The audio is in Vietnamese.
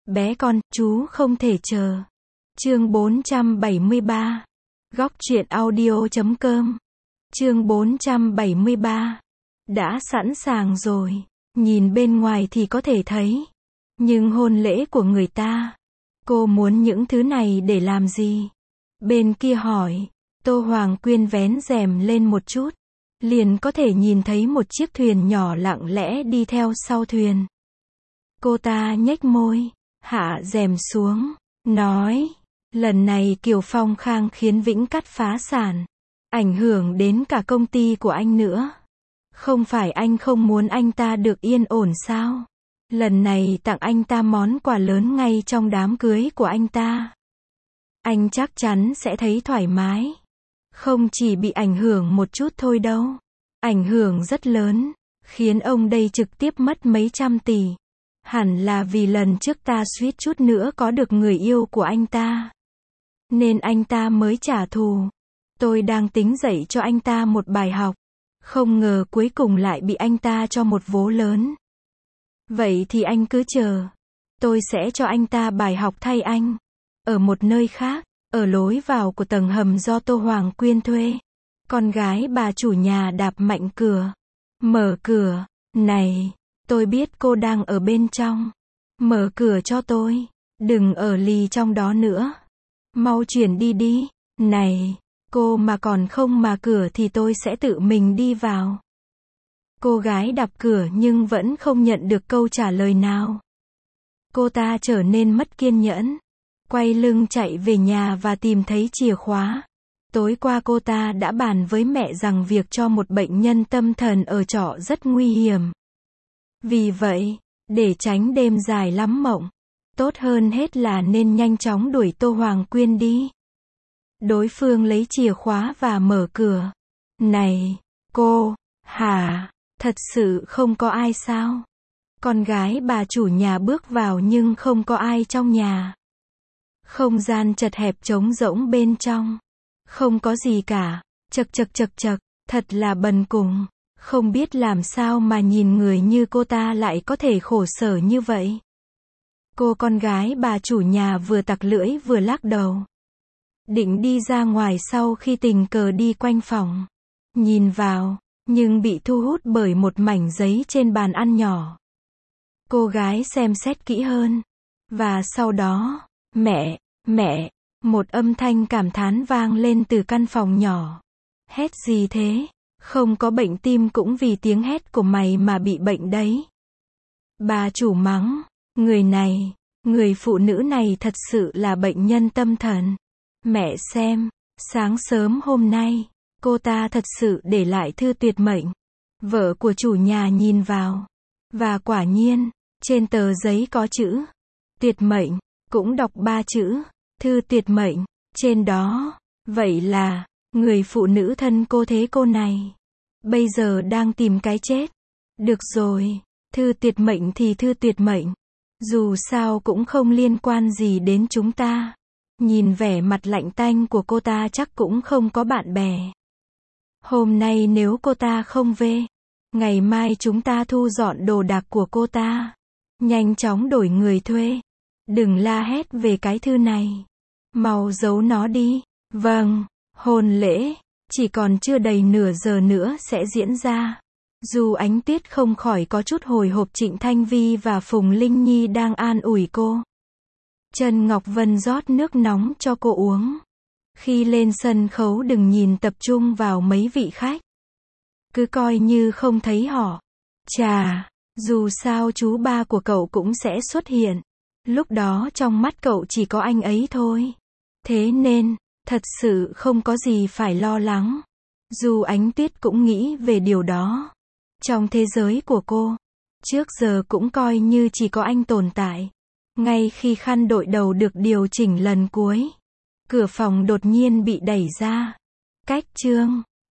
Bé con, chú không thể chờ. Chương 473. Góc truyện audio.com. Chương 473. Đã sẵn sàng rồi. Nhìn bên ngoài thì có thể thấy. Nhưng hôn lễ của người ta. Cô muốn những thứ này để làm gì? Bên kia hỏi. Tô Hoàng Quyên vén rèm lên một chút. Liền có thể nhìn thấy một chiếc thuyền nhỏ lặng lẽ đi theo sau thuyền. Cô ta nhếch môi, hạ rèm xuống, nói. Lần này Kiều Phong Khang khiến Vĩnh Cắt phá sản. Ảnh hưởng đến cả công ty của anh nữa. Không phải anh không muốn anh ta được yên ổn sao? Lần này tặng anh ta món quà lớn ngay trong đám cưới của anh ta. Anh chắc chắn sẽ thấy thoải mái. Không chỉ bị ảnh hưởng một chút thôi đâu. Ảnh hưởng rất lớn, khiến ông đây trực tiếp mất mấy trăm tỷ. Hẳn là vì lần trước ta suýt chút nữa có được người yêu của anh ta. Nên anh ta mới trả thù. Tôi đang tính dạy cho anh ta một bài học. Không ngờ cuối cùng lại bị anh ta cho một vố lớn. Vậy thì anh cứ chờ. Tôi sẽ cho anh ta bài học thay anh. Ở một nơi khác, ở lối vào của tầng hầm do Tô Hoàng Quyên thuê. Con gái bà chủ nhà đạp mạnh cửa. Mở cửa. Này, tôi biết cô đang ở bên trong. Mở cửa cho tôi. Đừng ở lì trong đó nữa. Mau chuyển đi đi. Này, cô mà còn không mở cửa thì tôi sẽ tự mình đi vào. Cô gái đạp cửa nhưng vẫn không nhận được câu trả lời nào. Cô ta trở nên mất kiên nhẫn. Quay lưng chạy về nhà và tìm thấy chìa khóa. Tối qua cô ta đã bàn với mẹ rằng việc cho một bệnh nhân tâm thần ở trọ rất nguy hiểm. Vì vậy, để tránh đêm dài lắm mộng, tốt hơn hết là nên nhanh chóng đuổi Tô Hoàng Quyên đi. Đối phương lấy chìa khóa và mở cửa. Này, cô, hả, thật sự không có ai sao? Con gái bà chủ nhà bước vào nhưng không có ai trong nhà. Không gian chật hẹp trống rỗng bên trong. Không có gì cả. Chật, thật là bần cùng. Không biết làm sao mà nhìn người như cô ta lại có thể khổ sở như vậy. Cô con gái bà chủ nhà vừa tặc lưỡi vừa lắc đầu. Định đi ra ngoài sau khi tình cờ đi quanh phòng. Nhìn vào, nhưng bị thu hút bởi một mảnh giấy trên bàn ăn nhỏ. Cô gái xem xét kỹ hơn. Và sau đó, mẹ, một âm thanh cảm thán vang lên từ căn phòng nhỏ. Hét gì thế? Không có bệnh tim cũng vì tiếng hét của mày mà bị bệnh đấy. Bà chủ mắng, người phụ nữ này thật sự là bệnh nhân tâm thần. Mẹ xem, sáng sớm hôm nay, cô ta thật sự để lại thư tuyệt mệnh. Vợ của chủ nhà nhìn vào. Và quả nhiên, trên tờ giấy có chữ tuyệt mệnh, cũng đọc 3 chữ, thư tuyệt mệnh, trên đó. Vậy là, người phụ nữ thân cô thế cô này, bây giờ đang tìm cái chết. Được rồi, thư tuyệt mệnh thì thư tuyệt mệnh. Dù sao cũng không liên quan gì đến chúng ta. Nhìn vẻ mặt lạnh tanh của cô ta chắc cũng không có bạn bè. Hôm nay nếu cô ta không về, ngày mai chúng ta thu dọn đồ đạc của cô ta. Nhanh chóng đổi người thuê. Đừng la hét về cái thư này. Mau giấu nó đi. Vâng, hôn lễ chỉ còn chưa đầy nửa giờ nữa sẽ diễn ra. Dù Ánh Tuyết không khỏi có chút hồi hộp, Trịnh Thanh Vi và Phùng Linh Nhi đang an ủi cô. Trần Ngọc Vân rót nước nóng cho cô uống. Khi lên sân khấu đừng nhìn tập trung vào mấy vị khách. Cứ coi như không thấy họ. Chà, dù sao chú ba của cậu cũng sẽ xuất hiện. Lúc đó trong mắt cậu chỉ có anh ấy thôi. Thế nên, thật sự không có gì phải lo lắng. Dù Ánh Tuyết cũng nghĩ về điều đó. Trong thế giới của cô, trước giờ cũng coi như chỉ có anh tồn tại. Ngay khi khăn đội đầu được điều chỉnh lần cuối, cửa phòng đột nhiên bị đẩy ra. Cách chương